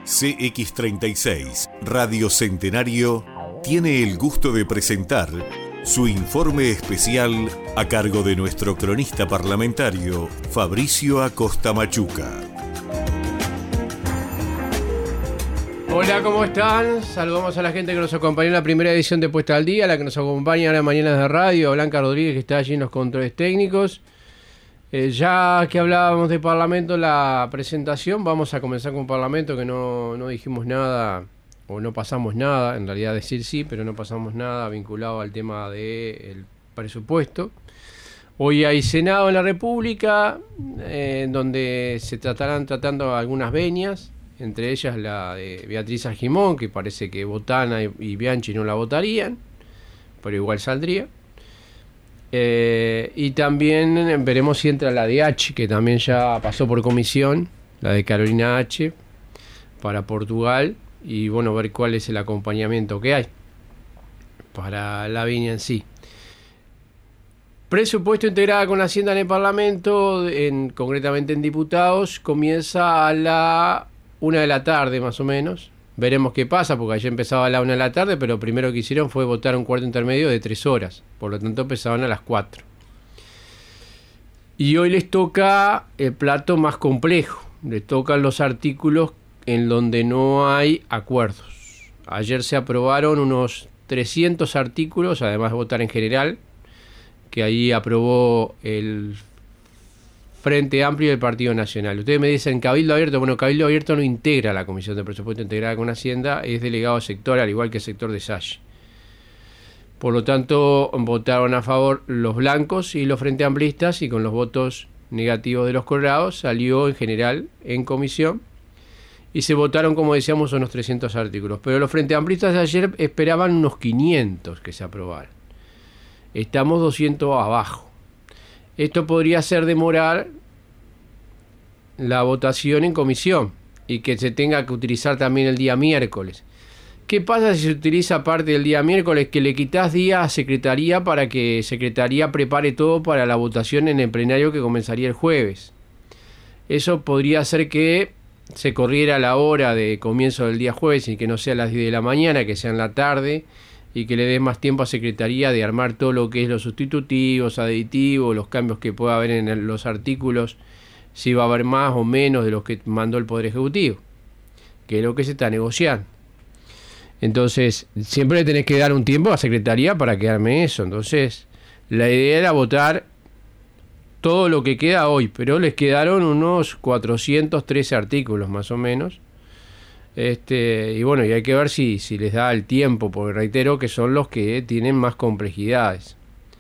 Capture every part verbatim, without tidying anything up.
C X treinta y seis, Radio Centenario, tiene el gusto de presentar su informe especial a cargo de nuestro cronista parlamentario, Fabricio Acosta Machuca. Hola, ¿cómo están? Saludamos a la gente que nos acompañó en la primera edición de Puesta al Día, la que nos acompaña en las mañanas de radio, Blanca Rodríguez, que está allí en los controles técnicos. Eh, ya que hablábamos de Parlamento, la presentación, vamos a comenzar con Parlamento, que no, no dijimos nada, o no pasamos nada, en realidad decir sí, pero no pasamos nada vinculado al tema del presupuesto. Hoy hay Senado en la República, eh, en donde se tratarán tratando algunas venias, entre ellas la de Beatriz Argimón, que parece que Botana y, y Bianchi no la votarían, pero igual saldría. Eh, y también veremos si entra la de H, que también ya pasó por comisión, la de Carolina H, para Portugal, y bueno, ver cuál es el acompañamiento que hay para la venia en sí. Presupuesto integrado con Hacienda en el Parlamento, en, concretamente en diputados, comienza a la una de la tarde más o menos. Veremos qué pasa, porque ayer empezaba a la una de la tarde, pero lo primero que hicieron fue votar un cuarto intermedio de tres horas. Por lo tanto, empezaban a las cuatro. Y hoy les toca el plato más complejo. Les tocan los artículos en donde no hay acuerdos. Ayer se aprobaron unos trescientos artículos, además de votar en general, que ahí aprobó el Frente Amplio del Partido Nacional. Ustedes me dicen Cabildo Abierto. Bueno, Cabildo Abierto no integra la Comisión de Presupuesto integrada con Hacienda, es delegado sector, al igual que el sector de Salle. Por lo tanto, votaron a favor los blancos y los Frente Amplistas, y con los votos negativos de los colorados salió en general en comisión, y se votaron, como decíamos, unos trescientos artículos. Pero los Frente Amplistas ayer esperaban unos quinientos que se aprobaran. Estamos doscientos abajo. Esto podría hacer demorar la votación en comisión y que se tenga que utilizar también el día miércoles. ¿Qué pasa si se utiliza parte del día miércoles? Que le quitas día a Secretaría para que Secretaría prepare todo para la votación en el plenario que comenzaría el jueves. Eso podría hacer que se corriera la hora de comienzo del día jueves y que no sea a las diez de la mañana, que sea en la tarde, y que le dé más tiempo a Secretaría de armar todo lo que es los sustitutivos, aditivos, los cambios que pueda haber en el, los artículos, si va a haber más o menos de los que mandó el Poder Ejecutivo, que es lo que se está negociando. Entonces, siempre le tenés que dar un tiempo a Secretaría para que arme eso. Entonces, la idea era votar todo lo que queda hoy, pero les quedaron unos cuatrocientos trece artículos más o menos. Este, y bueno, y hay que ver si, si les da el tiempo, porque reitero que son los que tienen más complejidades.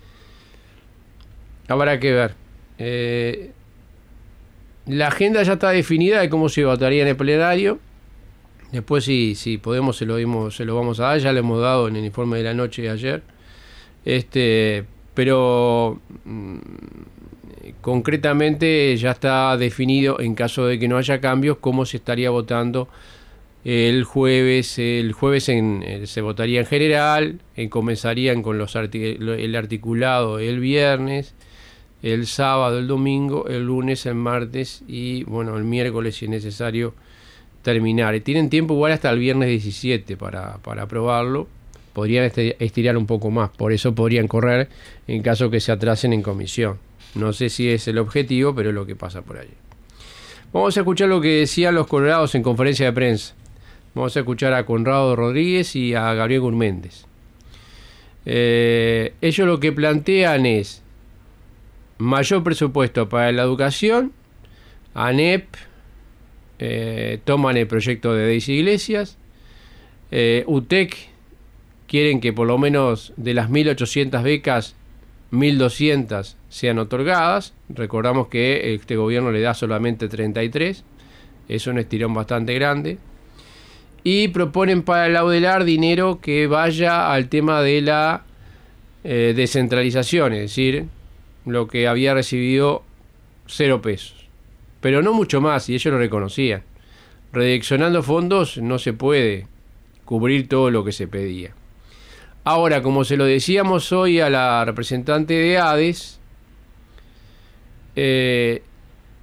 Habrá que ver. Eh, la agenda ya está definida de cómo se votaría en el plenario. Después, si, si podemos, se lo, dimos, se lo vamos a dar. Ya lo hemos dado en el informe de la noche de ayer. Este, pero mmm, concretamente ya está definido, en caso de que no haya cambios, cómo se estaría votando el jueves. El jueves en, eh, se votaría en general, eh, comenzarían con los artic- el articulado el viernes, el sábado, el domingo, el lunes, el martes y bueno, el miércoles si es necesario terminar. Tienen tiempo igual hasta el viernes diecisiete para, para aprobarlo. Podrían estirar un poco más, por eso podrían correr en caso que se atrasen en comisión. No sé si es el objetivo, pero es lo que pasa por allí. Vamos a escuchar lo que decían los colorados en conferencia de prensa. Vamos a escuchar a Conrado Rodríguez y a Gabriel Gurméndez. Eh, ellos lo que plantean es mayor presupuesto para la educación. ANEP eh, toman el proyecto de Daisy Iglesias. eh, U T E C quieren que por lo menos de las mil ochocientas becas, mil doscientas sean otorgadas. Recordamos que este gobierno le da solamente treinta y tres. Es un estirón bastante grande. Y proponen para el Audelar dinero que vaya al tema de la eh, descentralización, es decir, lo que había recibido cero pesos. Pero no mucho más, y ellos lo reconocían. Redireccionando fondos no se puede cubrir todo lo que se pedía. Ahora, como se lo decíamos hoy a la representante de ADES, eh,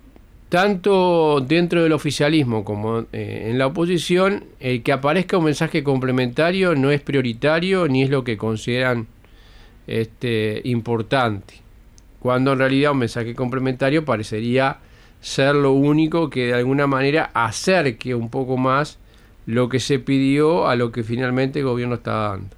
tanto dentro del oficialismo como eh, en la oposición, el que aparezca un mensaje complementario no es prioritario ni es lo que consideran este, importante, cuando en realidad un mensaje complementario parecería ser lo único que de alguna manera acerque un poco más lo que se pidió a lo que finalmente el gobierno está dando.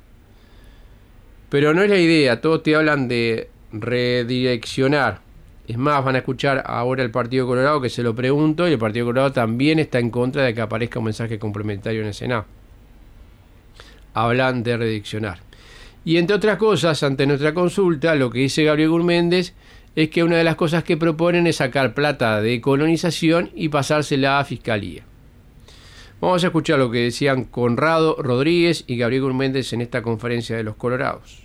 Pero no es la idea, todos te hablan de redireccionar. Es más, van a escuchar ahora el Partido Colorado, que se lo pregunto, y el Partido Colorado también está en contra de que aparezca un mensaje complementario en el Senado. Hablan de redireccionar. Y entre otras cosas, ante nuestra consulta, lo que dice Gabriel Gurméndez es que una de las cosas que proponen es sacar plata de colonización y pasársela a Fiscalía. Vamos a escuchar lo que decían Conrado Rodríguez y Gabriel Gurméndez en esta conferencia de los Colorados.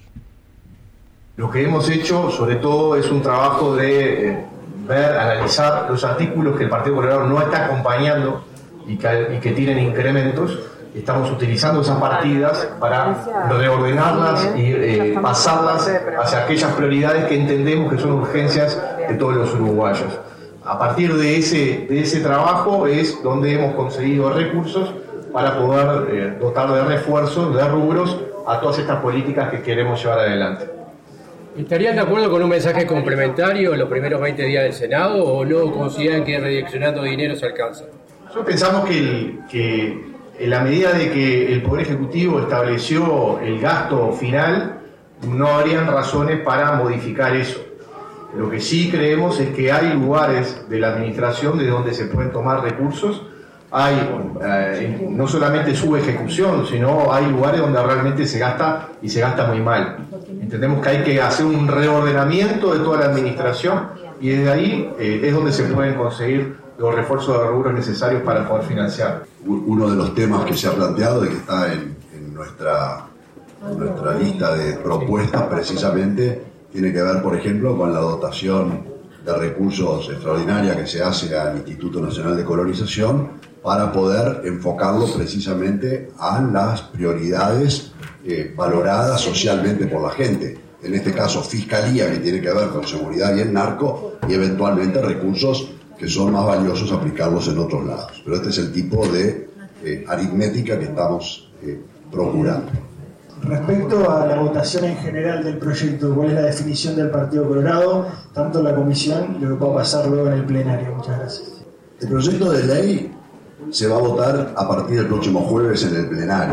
Lo que hemos hecho, sobre todo, es un trabajo de eh, ver, analizar los artículos que el Partido Colorado no está acompañando y que, y que tienen incrementos. Estamos utilizando esas partidas para reordenarlas y eh, pasarlas hacia aquellas prioridades que entendemos que son urgencias de todos los uruguayos. A partir de ese, de ese trabajo es donde hemos conseguido recursos para poder eh, dotar de refuerzos, de rubros, a todas estas políticas que queremos llevar adelante. ¿Estarían de acuerdo con un mensaje complementario en los primeros veinte días del Senado o no consideran que redireccionando dinero se alcanza? Nosotros pensamos que, el, que en la medida de que el Poder Ejecutivo estableció el gasto final, no habrían razones para modificar eso. Lo que sí creemos es que hay lugares de la administración de donde se pueden tomar recursos. Hay eh, no solamente su ejecución, sino hay lugares donde realmente se gasta y se gasta muy mal. Entendemos que hay que hacer un reordenamiento de toda la administración y desde ahí eh, es donde se pueden conseguir los refuerzos de rubros necesarios para poder financiar. Uno de los temas que se ha planteado y que está en, en, nuestra, en nuestra lista de propuestas precisamente tiene que ver, por ejemplo, con la dotación de recursos extraordinaria que se hace al Instituto Nacional de Colonización para poder enfocarlo precisamente a las prioridades eh, valoradas socialmente por la gente. En este caso, Fiscalía, que tiene que ver con seguridad y el narco, y eventualmente recursos que son más valiosos aplicarlos en otros lados. Pero este es el tipo de eh, aritmética que estamos eh, procurando. Respecto a la votación en general del proyecto, ¿cuál es la definición del Partido Colorado, tanto en la comisión y lo que pueda pasar luego en el plenario? Muchas gracias. El proyecto de ley se va a votar a partir del próximo jueves en el plenario.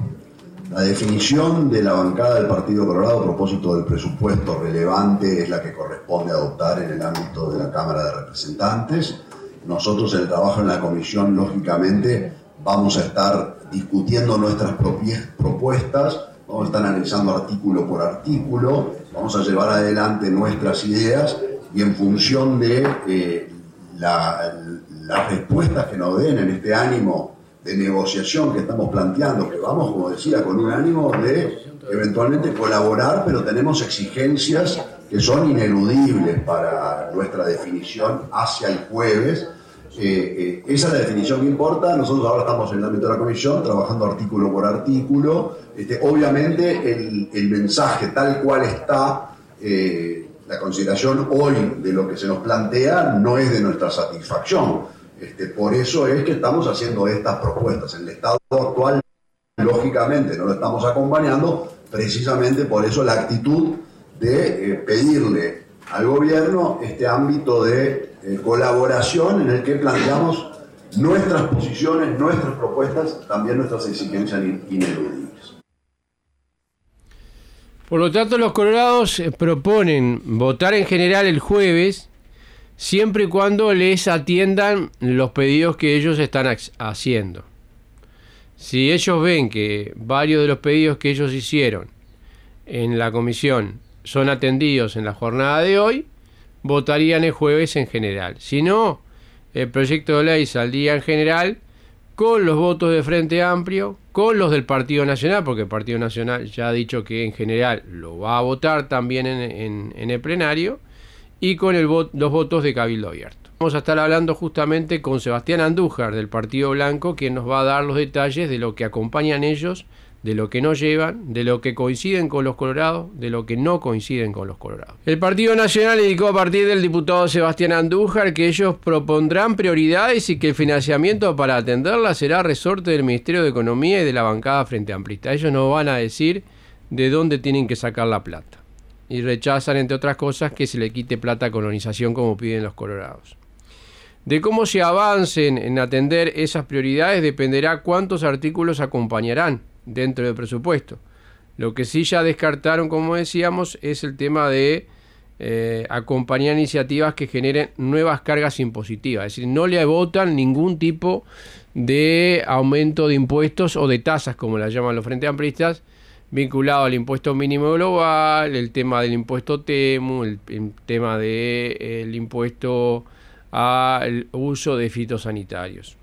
La definición de la bancada del Partido Colorado a propósito del presupuesto relevante es la que corresponde adoptar en el ámbito de la Cámara de Representantes. Nosotros en el trabajo en la comisión, lógicamente, vamos a estar discutiendo nuestras propias propuestas, vamos a estar analizando artículo por artículo, vamos a llevar adelante nuestras ideas y en función de eh, la, las respuestas que nos den en este ánimo de negociación que estamos planteando, que vamos, como decía, con un ánimo de eventualmente colaborar, pero tenemos exigencias que son ineludibles para nuestra definición hacia el jueves. Eh, eh, esa es la definición que importa. Nosotros ahora estamos en el ámbito de la comisión trabajando artículo por artículo. Este, obviamente el, el mensaje tal cual está, eh, la consideración hoy de lo que se nos plantea no es de nuestra satisfacción. Este, por eso es que estamos haciendo estas propuestas. En el estado actual, lógicamente, no lo estamos acompañando, precisamente por eso la actitud de eh, pedirle al gobierno este ámbito de eh, colaboración en el que planteamos nuestras posiciones, nuestras propuestas, también nuestras exigencias ineludibles. Por lo tanto, los colorados proponen votar en general el jueves, siempre y cuando les atiendan los pedidos que ellos están haciendo. Si ellos ven que varios de los pedidos que ellos hicieron en la comisión son atendidos en la jornada de hoy, votarían el jueves en general. Si no, el proyecto de ley saldría en general con los votos de Frente Amplio, con los del Partido Nacional, porque el Partido Nacional ya ha dicho que en general lo va a votar también en, en, en el plenario, y con el vot, los votos de Cabildo Abierto. Vamos a estar hablando justamente con Sebastián Andújar del Partido Blanco, quien nos va a dar los detalles de lo que acompañan ellos de lo que no llevan, de lo que coinciden con los colorados, de lo que no coinciden con los colorados. El Partido Nacional indicó a partir del diputado Sebastián Andújar que ellos propondrán prioridades y que el financiamiento para atenderlas será resorte del Ministerio de Economía y de la bancada Frente Amplista. Ellos no van a decir de dónde tienen que sacar la plata. Y rechazan, entre otras cosas, que se le quite plata a colonización como piden los colorados. De cómo se avancen en atender esas prioridades dependerá cuántos artículos acompañarán dentro del presupuesto. Lo que sí ya descartaron, como decíamos, es el tema de eh, acompañar iniciativas que generen nuevas cargas impositivas. Es decir, no le votan ningún tipo de aumento de impuestos o de tasas, como las llaman los Frente Amplistas, vinculado al impuesto mínimo global, el tema del impuesto TEMU, el, el tema del de, impuesto al uso de fitosanitarios.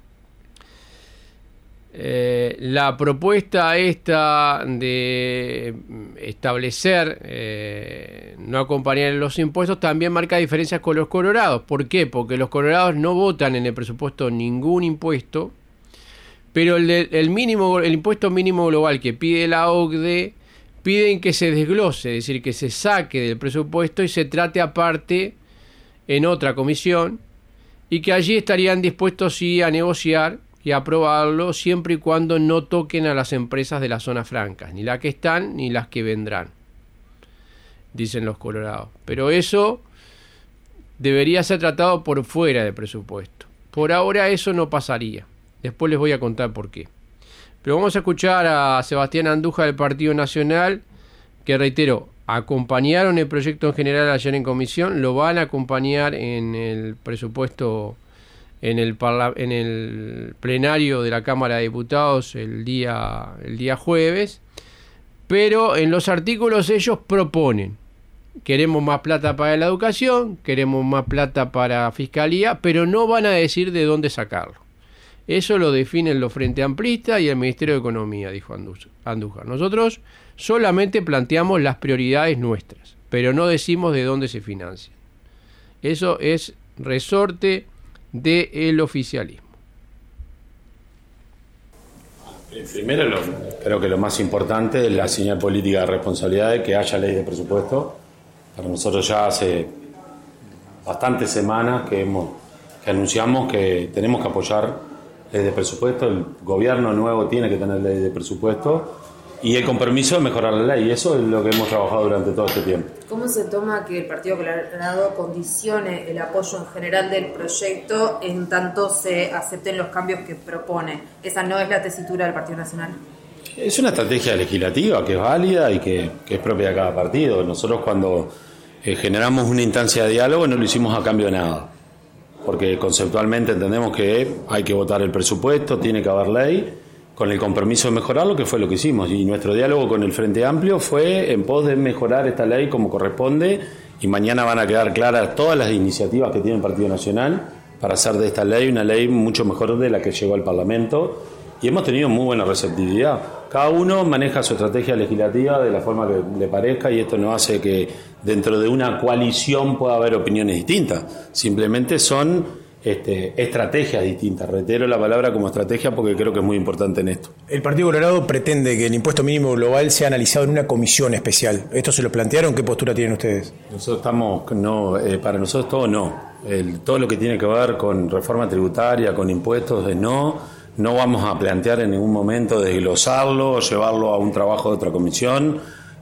Eh, la propuesta esta de establecer eh, no acompañar los impuestos también marca diferencias con los colorados. ¿Por qué? Porque los colorados no votan en el presupuesto ningún impuesto, pero el, de, el, mínimo, el impuesto mínimo global que pide la O C D E piden que se desglose, es decir, que se saque del presupuesto y se trate aparte en otra comisión, y que allí estarían dispuestos sí a negociar y aprobarlo siempre y cuando no toquen a las empresas de las zonas francas, ni las que están ni las que vendrán, dicen los colorados. Pero eso debería ser tratado por fuera del presupuesto. Por ahora eso no pasaría. Después les voy a contar por qué. Pero vamos a escuchar a Sebastián Andújar del Partido Nacional, que reitero, acompañaron el proyecto en general ayer en comisión, lo van a acompañar en el presupuesto en el, parla- en el plenario de la Cámara de Diputados el día, el día jueves, pero en los artículos ellos proponen, queremos más plata para la educación, queremos más plata para Fiscalía, pero no van a decir de dónde sacarlo. Eso lo definen los Frente Amplistas y el Ministerio de Economía, dijo Andújar. Nosotros solamente planteamos las prioridades nuestras, pero no decimos de dónde se financian. Eso es resorte del oficialismo. Primero, lo, creo que lo más importante es la señal política de responsabilidad de que haya ley de presupuesto. Para nosotros ya hace bastantes semanas que, hemos, que anunciamos que tenemos que apoyar ley de presupuesto. El gobierno nuevo tiene que tener ley de presupuesto y el compromiso de mejorar la ley. Eso es lo que hemos trabajado durante todo este tiempo. ¿Cómo se toma que el Partido Colorado condicione el apoyo en general del proyecto en tanto se acepten los cambios que propone? Esa no es la tesitura del Partido Nacional. Es una estrategia legislativa que es válida y que, que es propia de cada partido. Nosotros cuando eh, generamos una instancia de diálogo no lo hicimos a cambio de nada, porque conceptualmente entendemos que hay que votar el presupuesto, tiene que haber ley, con el compromiso de mejorarlo, que fue lo que hicimos. Y nuestro diálogo con el Frente Amplio fue en pos de mejorar esta ley como corresponde, y mañana van a quedar claras todas las iniciativas que tiene el Partido Nacional para hacer de esta ley una ley mucho mejor de la que llegó al Parlamento, y hemos tenido muy buena receptividad. Cada uno maneja su estrategia legislativa de la forma que le parezca, y esto no hace que dentro de una coalición pueda haber opiniones distintas. Simplemente son Este, estrategias distintas. Reitero la palabra como estrategia porque creo que es muy importante en esto. El Partido Colorado pretende que el impuesto mínimo global sea analizado en una comisión especial. ¿Esto se lo plantearon? ¿Qué postura tienen ustedes? Nosotros estamos, no, eh, para nosotros todo no. El, todo lo que tiene que ver con reforma tributaria, con impuestos, de no, no vamos a plantear en ningún momento desglosarlo o llevarlo a un trabajo de otra comisión.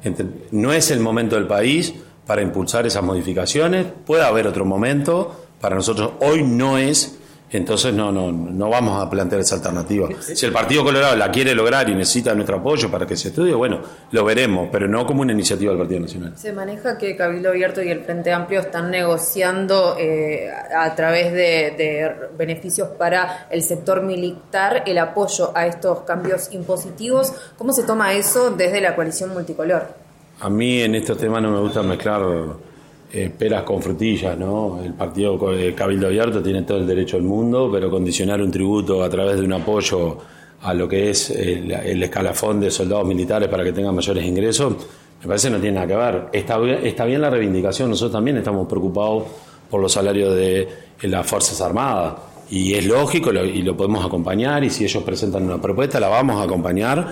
No es el momento del país para impulsar esas modificaciones. Puede haber otro momento. Para nosotros hoy no es, entonces no, no, no vamos a plantear esa alternativa. Si el Partido Colorado la quiere lograr y necesita nuestro apoyo para que se estudie, bueno, lo veremos, pero no como una iniciativa del Partido Nacional. Se maneja que Cabildo Abierto y el Frente Amplio están negociando eh, a través de, de beneficios para el sector militar el apoyo a estos cambios impositivos. ¿Cómo se toma eso desde la coalición multicolor? A mí en estos temas no me gusta mezclar Eh, peras con frutillas, ¿no? El partido eh, Cabildo Abierto tiene todo el derecho del mundo, pero condicionar un tributo a través de un apoyo a lo que es el, el escalafón de soldados militares para que tengan mayores ingresos, me parece que no tiene nada que ver. Está, está bien la reivindicación, nosotros también estamos preocupados por los salarios de, de las Fuerzas Armadas, y es lógico lo, y lo podemos acompañar, y si ellos presentan una propuesta la vamos a acompañar,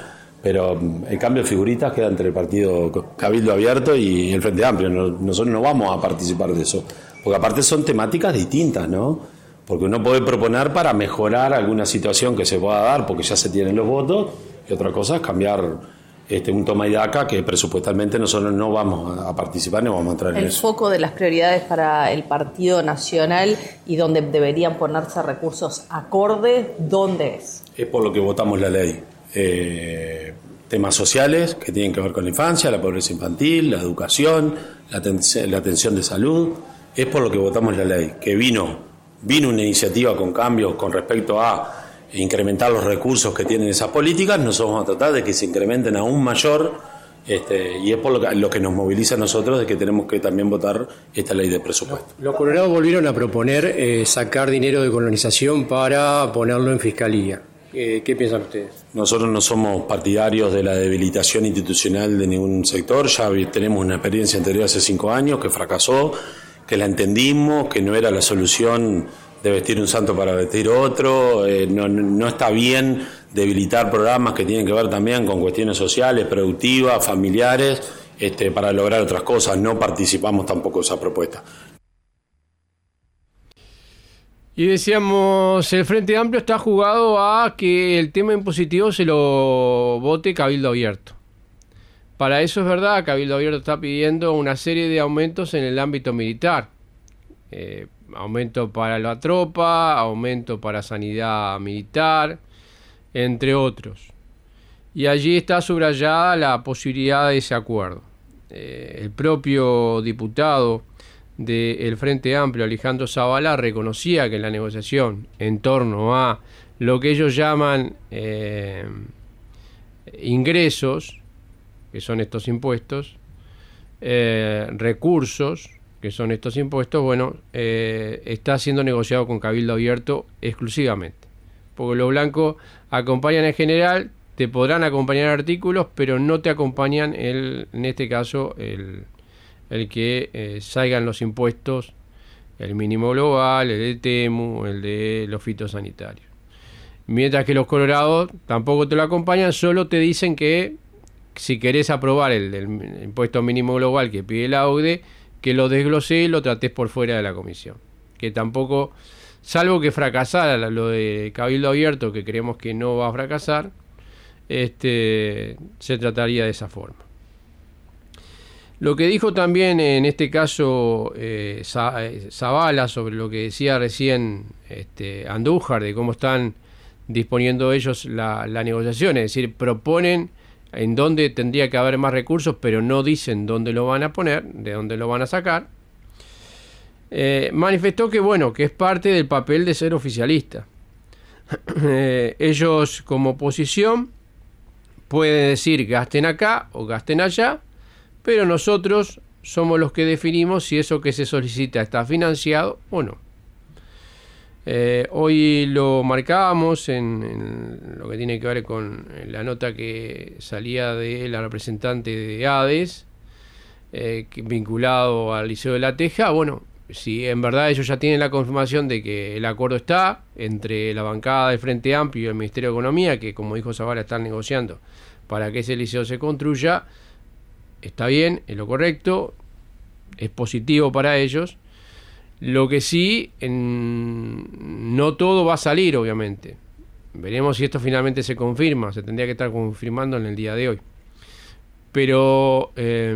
pero el cambio de figuritas queda entre el partido Cabildo Abierto y el Frente Amplio. Nosotros no vamos a participar de eso, porque aparte son temáticas distintas, ¿no? Porque uno puede proponer para mejorar alguna situación que se pueda dar porque ya se tienen los votos, y otra cosa es cambiar este, un toma y daca que presupuestalmente nosotros no vamos a participar ni vamos a entrar en el eso. El foco de las prioridades para el Partido Nacional y donde deberían ponerse recursos acordes, ¿dónde es? Es por lo que votamos la ley. Eh, temas sociales que tienen que ver con la infancia, la pobreza infantil, la educación, la, aten- la atención de salud. Es por lo que votamos la ley, que vino, vino una iniciativa con cambios con respecto a incrementar los recursos que tienen esas políticas. Nosotros vamos a tratar de que se incrementen aún mayor, este, y es por lo que, lo que nos moviliza a nosotros de que tenemos que también votar esta ley de presupuesto. Los colorados volvieron a proponer eh, sacar dinero de colonización para ponerlo en fiscalía. Eh, ¿Qué piensan ustedes? Nosotros no somos partidarios de la debilitación institucional de ningún sector. Ya tenemos una experiencia anterior hace cinco años que fracasó, que la entendimos, que no era la solución de vestir un santo para vestir otro. Eh, no, no está bien debilitar programas que tienen que ver también con cuestiones sociales, productivas, familiares, este, para lograr otras cosas. No participamos tampoco de esa propuesta. Y decíamos, el Frente Amplio está jugado a que el tema impositivo se lo vote Cabildo Abierto. Para eso es verdad, Cabildo Abierto está pidiendo una serie de aumentos en el ámbito militar. Eh, aumento para la tropa, aumento para sanidad militar, entre otros. Y allí está subrayada la posibilidad de ese acuerdo. Eh, el propio diputado del Frente Amplio, Alejandro Zavala, reconocía que la negociación en torno a lo que ellos llaman eh, ingresos, que son estos impuestos, eh, recursos, que son estos impuestos, bueno, eh, está siendo negociado con Cabildo Abierto exclusivamente. Porque los blancos acompañan en general, te podrán acompañar artículos, pero no te acompañan, el, en este caso, el... el que eh, salgan los impuestos, el mínimo global, el de Temu, el de los fitosanitarios. Mientras que los colorados tampoco te lo acompañan, solo te dicen que si querés aprobar el, el impuesto mínimo global que pide la O C D E, que lo desglosé y lo tratés por fuera de la comisión. Que tampoco, salvo que fracasara lo de Cabildo Abierto, que creemos que no va a fracasar, este, se trataría de esa forma. Lo que dijo también en este caso eh, Zavala sobre lo que decía recién este, Andújar, de cómo están disponiendo ellos la, la negociación, es decir, proponen en dónde tendría que haber más recursos, pero no dicen dónde lo van a poner, de dónde lo van a sacar. Eh, manifestó que bueno, que es parte del papel de ser oficialista. eh, ellos como oposición pueden decir gasten acá o gasten allá, pero nosotros somos los que definimos si eso que se solicita está financiado o no. Eh, hoy lo marcábamos en, en lo que tiene que ver con la nota que salía de la representante de ADES, eh, vinculado al Liceo de La Teja. Bueno, si en verdad ellos ya tienen la confirmación de que el acuerdo está entre la bancada del Frente Amplio y el Ministerio de Economía, que como dijo Zavala están negociando para que ese liceo se construya, está bien, es lo correcto, es positivo para ellos. Lo que sí, en, no todo va a salir, obviamente. Veremos si esto finalmente se confirma, se tendría que estar confirmando en el día de hoy. Pero eh,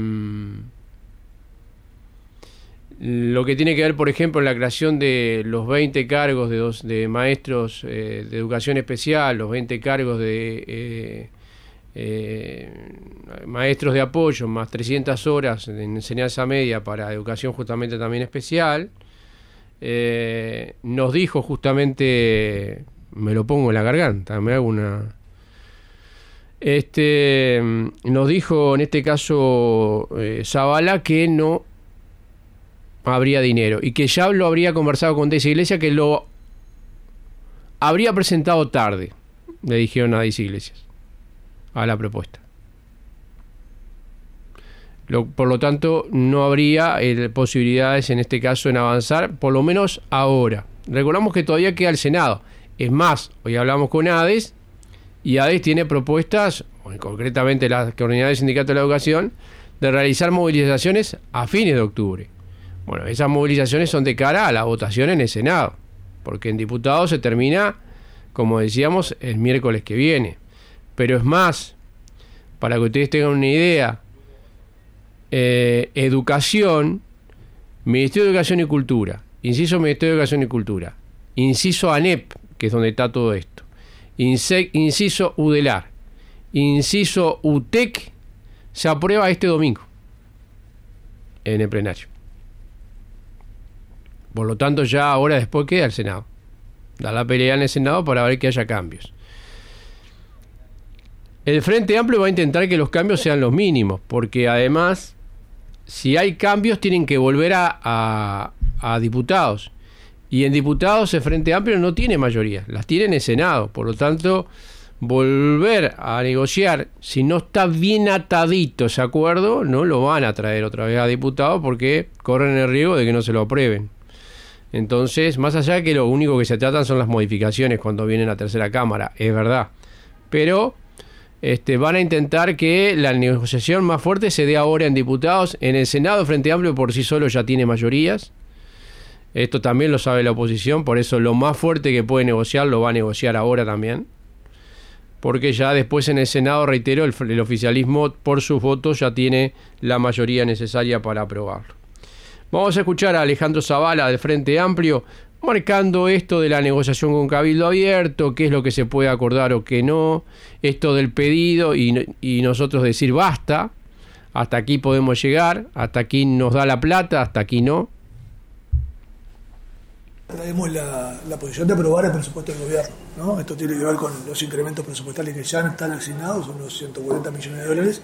lo que tiene que ver, por ejemplo, en la creación de los veinte cargos de, dos, de maestros eh, de educación especial, los veinte cargos de... Eh, Eh, maestros de apoyo, más trescientas horas de enseñanza media para educación justamente también especial, eh, nos dijo justamente, me lo pongo en la garganta, me hago una este nos dijo en este caso eh, Zavala que no habría dinero y que ya lo habría conversado con Denis Iglesias, que lo habría presentado tarde, le dijeron a Denis Iglesias a la propuesta. Lo, por lo tanto, no habría eh, posibilidades en este caso en avanzar, por lo menos ahora. Recordamos que todavía queda el Senado. Es más, hoy hablamos con ADES y ADES tiene propuestas o concretamente la Coordinadora del Sindicato de la Educación, de realizar movilizaciones a fines de octubre. Bueno, esas movilizaciones son de cara a la votación en el Senado, porque en diputados se termina, como decíamos, el miércoles que viene. Pero es más, para que ustedes tengan una idea, eh, educación, Ministerio de Educación y Cultura, inciso Ministerio de Educación y Cultura, inciso ANEP, que es donde está todo esto, Inse, inciso UDELAR, inciso UTEC, se aprueba este domingo en el plenario. Por lo tanto, ya ahora después queda el Senado. Da la pelea en el Senado para ver que haya cambios. El Frente Amplio va a intentar que los cambios sean los mínimos, porque además, si hay cambios, tienen que volver a, a, a diputados. Y en diputados el Frente Amplio no tiene mayoría, las tiene en el Senado. Por lo tanto, volver a negociar, si no está bien atadito ese acuerdo, no lo van a traer otra vez a diputados porque corren el riesgo de que no se lo aprueben. Entonces, más allá de que lo único que se tratan son las modificaciones cuando vienen a tercera cámara, es verdad. Pero este, van a intentar que la negociación más fuerte se dé ahora en diputados. En el Senado, Frente Amplio por sí solo ya tiene mayorías. Esto también lo sabe la oposición, por eso lo más fuerte que puede negociar lo va a negociar ahora también. Porque ya después en el Senado, reitero, el, el oficialismo por sus votos ya tiene la mayoría necesaria para aprobarlo. Vamos a escuchar a Alejandro Zavala del Frente Amplio marcando esto de la negociación con Cabildo Abierto, qué es lo que se puede acordar o qué no, esto del pedido y, y nosotros decir basta, hasta aquí podemos llegar, hasta aquí nos da la plata, hasta aquí no. Traemos la, la posición de aprobar el presupuesto del gobierno, ¿no? Esto tiene que ver con los incrementos presupuestales que ya están asignados, unos ciento cuarenta millones de dólares,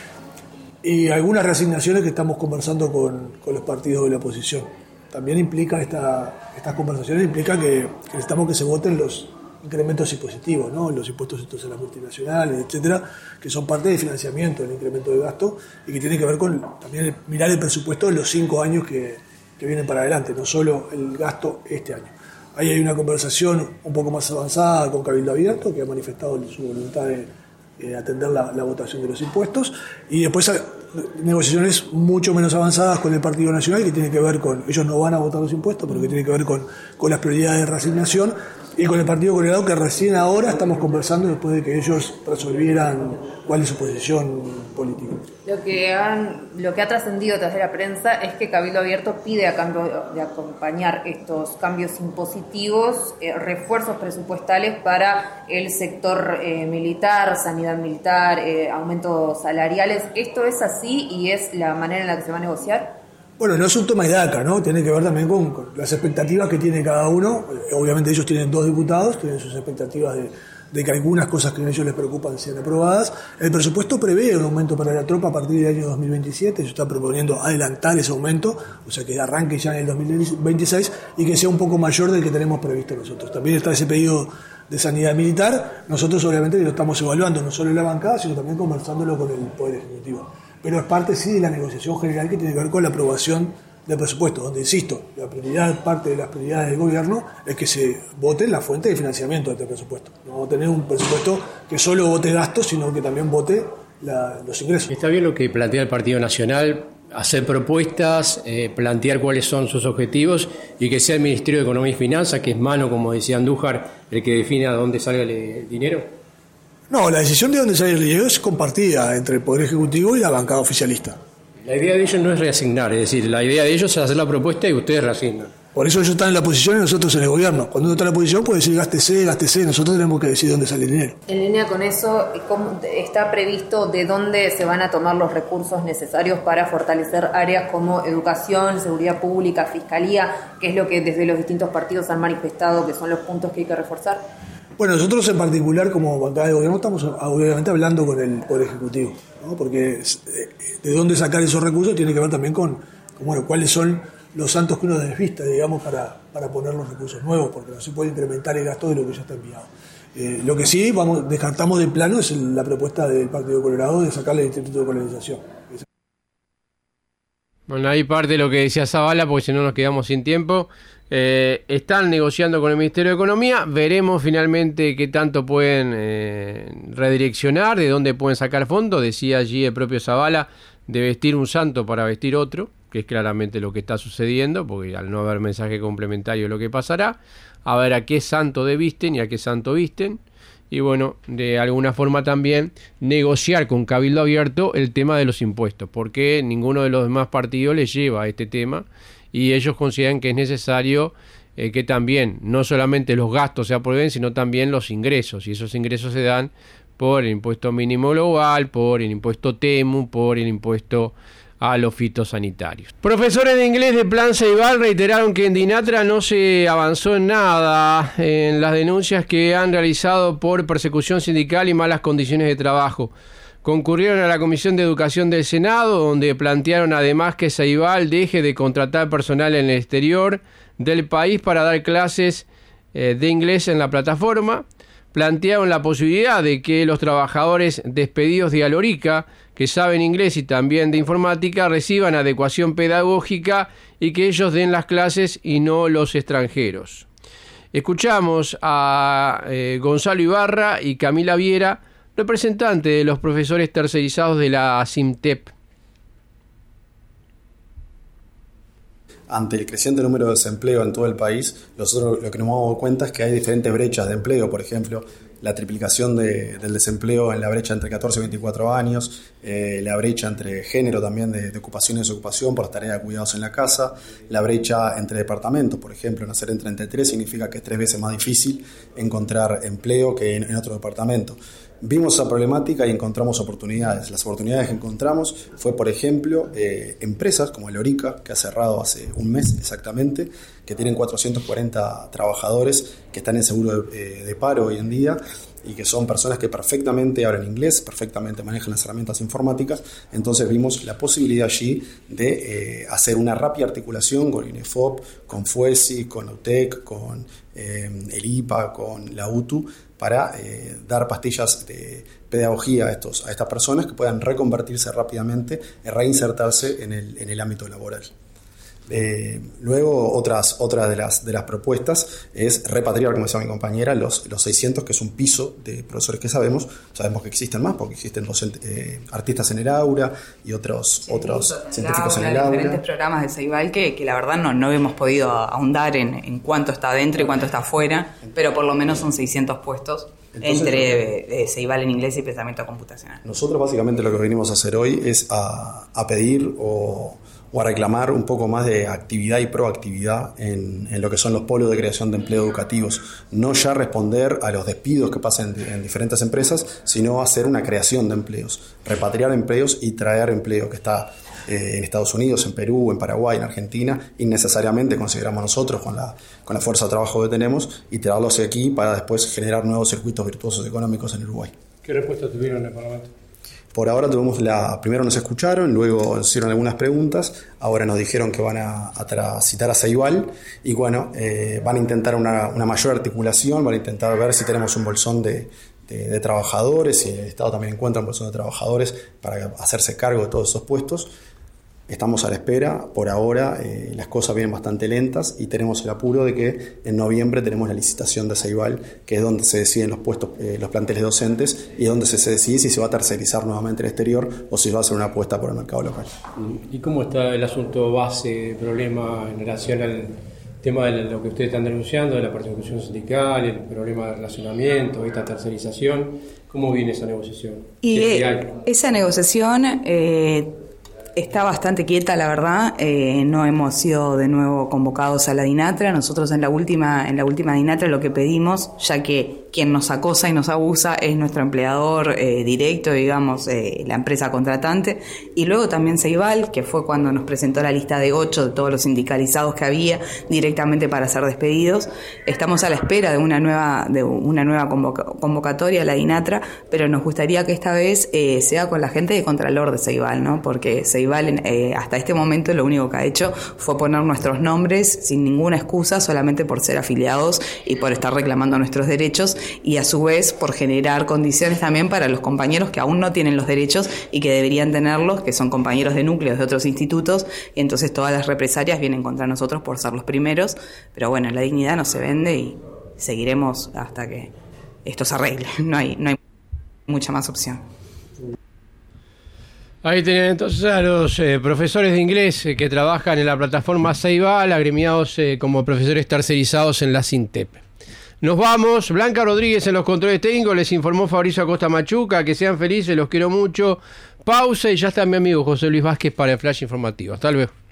y algunas reasignaciones que estamos conversando con, con los partidos de la oposición. También implica esta, estas conversaciones implica que, que necesitamos que se voten los incrementos impositivos, ¿no? Los impuestos estos a las multinacionales, etcétera, que son parte del financiamiento del incremento de gasto y que tiene que ver con también el, mirar el presupuesto de los cinco años que, que vienen para adelante, no solo el gasto este año. Ahí hay una conversación un poco más avanzada con Cabildo Abierto, que ha manifestado su voluntad de eh, atender la, la votación de los impuestos, y después hay negociaciones mucho menos avanzadas con el Partido Nacional, que tiene que ver con, ellos no van a votar los impuestos, pero que tiene que ver con, con las prioridades de reasignación, y con el Partido Colorado, que recién ahora estamos conversando después de que ellos resolvieran cuál es su posición política. Lo que, han, lo que ha trascendido tras de la prensa es que Cabildo Abierto pide, a cambio de acompañar estos cambios impositivos, eh, refuerzos presupuestales para el sector eh, militar, sanidad militar, eh, aumentos salariales. ¿Esto es así y es la manera en la que se va a negociar? Bueno, no es un toma y daca, ¿no? Tiene que ver también con, con las expectativas que tiene cada uno. Obviamente ellos tienen dos diputados, tienen sus expectativas de, de que algunas cosas que a ellos les preocupan sean aprobadas. El presupuesto prevé un aumento para la tropa a partir del año dos mil veintisiete, ellos están proponiendo adelantar ese aumento, o sea que arranque ya en el dos mil veintiséis y que sea un poco mayor del que tenemos previsto nosotros. También está ese pedido de sanidad militar, nosotros obviamente lo estamos evaluando, no solo en la bancada, sino también conversándolo con el Poder Ejecutivo. Pero es parte, sí, de la negociación general que tiene que ver con la aprobación del presupuesto, donde, insisto, la prioridad, parte de las prioridades del gobierno es que se vote la fuente de financiamiento de este presupuesto. No tener un presupuesto que solo vote gastos, sino que también vote la, los ingresos. Está bien lo que plantea el Partido Nacional, hacer propuestas, eh, plantear cuáles son sus objetivos y que sea el Ministerio de Economía y Finanzas, que es mano, como decía Andújar, el que defina dónde salga el dinero. No, la decisión de dónde sale el dinero es compartida entre el Poder Ejecutivo y la bancada oficialista. La idea de ellos no es reasignar, es decir, la idea de ellos es hacer la propuesta y ustedes reasignan. Por eso ellos están en la oposición y nosotros en el gobierno. Cuando uno está en la oposición puede decir gástese, gástese, nosotros tenemos que decir dónde sale el dinero. En línea con eso, ¿cómo está previsto de dónde se van a tomar los recursos necesarios para fortalecer áreas como educación, seguridad pública, fiscalía, que es lo que desde los distintos partidos han manifestado que son los puntos que hay que reforzar? Bueno, nosotros en particular como bancada de gobierno estamos obviamente hablando con el Poder Ejecutivo, ¿no? Porque de dónde sacar esos recursos tiene que ver también con, con bueno, cuáles son los santos que uno desvista, digamos, para, para poner los recursos nuevos, porque no se puede incrementar el gasto de lo que ya está enviado. Eh, lo que sí vamos descartamos de plano es la propuesta del Partido Colorado de sacarle el Instituto de Colonización. Bueno, ahí parte de lo que decía Zavala, porque si no nos quedamos sin tiempo. Eh, están negociando con el Ministerio de Economía, veremos finalmente qué tanto pueden eh, redireccionar, de dónde pueden sacar fondos. Decía allí el propio Zavala, de vestir un santo para vestir otro, que es claramente lo que está sucediendo, porque al no haber mensaje complementario lo que pasará, a ver a qué santo devisten y a qué santo visten, y bueno, de alguna forma también negociar con Cabildo Abierto el tema de los impuestos, porque ninguno de los demás partidos les lleva a este tema, y ellos consideran que es necesario eh, que también no solamente los gastos se aprueben, sino también los ingresos, y esos ingresos se dan por el impuesto mínimo global, por el impuesto TEMU, por el impuesto a los fitosanitarios. Profesores de inglés de Plan Ceibal reiteraron que en Dinatra no se avanzó en nada en las denuncias que han realizado por persecución sindical y malas condiciones de trabajo. Concurrieron a la Comisión de Educación del Senado, donde plantearon además que Ceibal deje de contratar personal en el exterior del país para dar clases eh, de inglés en la plataforma. Plantearon la posibilidad de que los trabajadores despedidos de Alorica, que saben inglés y también de informática, reciban adecuación pedagógica y que ellos den las clases y no los extranjeros. Escuchamos a eh, Gonzalo Ibarra y Camila Viera, representante de los profesores tercerizados de la SIMTEP. Ante el creciente número de desempleo en todo el país, nosotros lo que nos hemos dado cuenta es que hay diferentes brechas de empleo. Por ejemplo, la triplicación de, del desempleo en la brecha entre catorce y veinticuatro años, eh, la brecha entre género también de, de ocupación y desocupación por tareas de cuidados en la casa, la brecha entre departamentos. Por ejemplo, nacer en treinta y tres significa que es tres veces más difícil encontrar empleo que en, en otro departamento. Vimos esa problemática y encontramos oportunidades. Las oportunidades que encontramos fue, por ejemplo, eh, empresas como Alorica, que ha cerrado hace un mes exactamente, que tienen cuatrocientos cuarenta trabajadores que están en seguro de, eh, de paro hoy en día y que son personas que perfectamente hablan inglés, perfectamente manejan las herramientas informáticas. Entonces vimos la posibilidad allí de eh, hacer una rápida articulación con INEFOP, con FUESI, con UTEC, con eh, el I P A, con la U T U, para eh, dar pastillas de pedagogía a, estos, a estas personas que puedan reconvertirse rápidamente y reinsertarse en el, en el ámbito laboral. Eh, luego, otras, otras de, las, de las propuestas es repatriar, como decía mi compañera, los, los seiscientos, que es un piso de profesores que sabemos. Sabemos que existen más, porque existen docentes, eh, artistas en el aula y otros, sí, otros científicos en el aula. Diferentes programas de Ceibal que, que la verdad no, no hemos podido ahondar en, en cuánto está dentro y cuánto está afuera, pero por lo menos son seiscientos puestos. Entonces, entre eh, Ceibal en inglés y pensamiento computacional. Nosotros básicamente lo que venimos a hacer hoy es a, a pedir o... o a reclamar un poco más de actividad y proactividad en, en lo que son los polos de creación de empleo educativos. No ya responder a los despidos que pasan en, en diferentes empresas, sino hacer una creación de empleos, repatriar empleos y traer empleo que está eh, en Estados Unidos, en Perú, en Paraguay, en Argentina, innecesariamente consideramos nosotros con la, con la fuerza de trabajo que tenemos, y traerlos aquí para después generar nuevos circuitos virtuosos económicos en Uruguay. ¿Qué respuesta tuvieron en el Parlamento? Por ahora tuvimos la, primero nos escucharon, luego nos hicieron algunas preguntas, ahora nos dijeron que van a, a tra, citar a Ceibal y bueno, eh, van a intentar una, una mayor articulación, van a intentar ver si tenemos un bolsón de, de, de trabajadores, y el Estado también encuentra un bolsón de trabajadores para hacerse cargo de todos esos puestos. Estamos a la espera, por ahora eh, las cosas vienen bastante lentas y tenemos el apuro de que en noviembre tenemos la licitación de Ceibal, que es donde se deciden los puestos, eh, los planteles docentes, y donde se, se decide si se va a tercerizar nuevamente el exterior o si va a hacer una apuesta por el mercado local. ¿Y cómo está el asunto base, problema en relación al tema de lo que ustedes están denunciando, de la persecución sindical, el problema de relacionamiento, esta tercerización? ¿Cómo viene esa negociación? Y eh, esa negociación... Eh, Está bastante quieta, la verdad. Eh, no hemos sido de nuevo convocados a la Dinatra. Nosotros en la última en la última Dinatra lo que pedimos, ya que quien nos acosa y nos abusa es nuestro empleador eh, directo, digamos, eh, la empresa contratante, y luego también Ceibal, que fue cuando nos presentó la lista de ocho de todos los sindicalizados que había directamente para ser despedidos. Estamos a la espera de una nueva de una nueva convoca, convocatoria a la Dinatra, pero nos gustaría que esta vez eh, sea con la gente de Contralor de Ceibal, ¿no? Porque Ceibal eh, hasta este momento lo único que ha hecho fue poner nuestros nombres sin ninguna excusa, solamente por ser afiliados y por estar reclamando nuestros derechos, y a su vez por generar condiciones también para los compañeros que aún no tienen los derechos y que deberían tenerlos, que son compañeros de núcleos de otros institutos, y entonces todas las represalias vienen contra nosotros por ser los primeros, pero bueno, la dignidad no se vende y seguiremos hasta que esto se arregle, no hay, no hay mucha más opción. Ahí tienen entonces a los eh, profesores de inglés eh, que trabajan en la plataforma Ceibal, agremiados eh, como profesores tercerizados en la SINTEP. Nos vamos. Blanca Rodríguez en los controles técnicos, les informó Fabricio Acosta Machuca. Que sean felices, los quiero mucho. Pausa y ya está mi amigo José Luis Vázquez para el flash informativo. Hasta luego.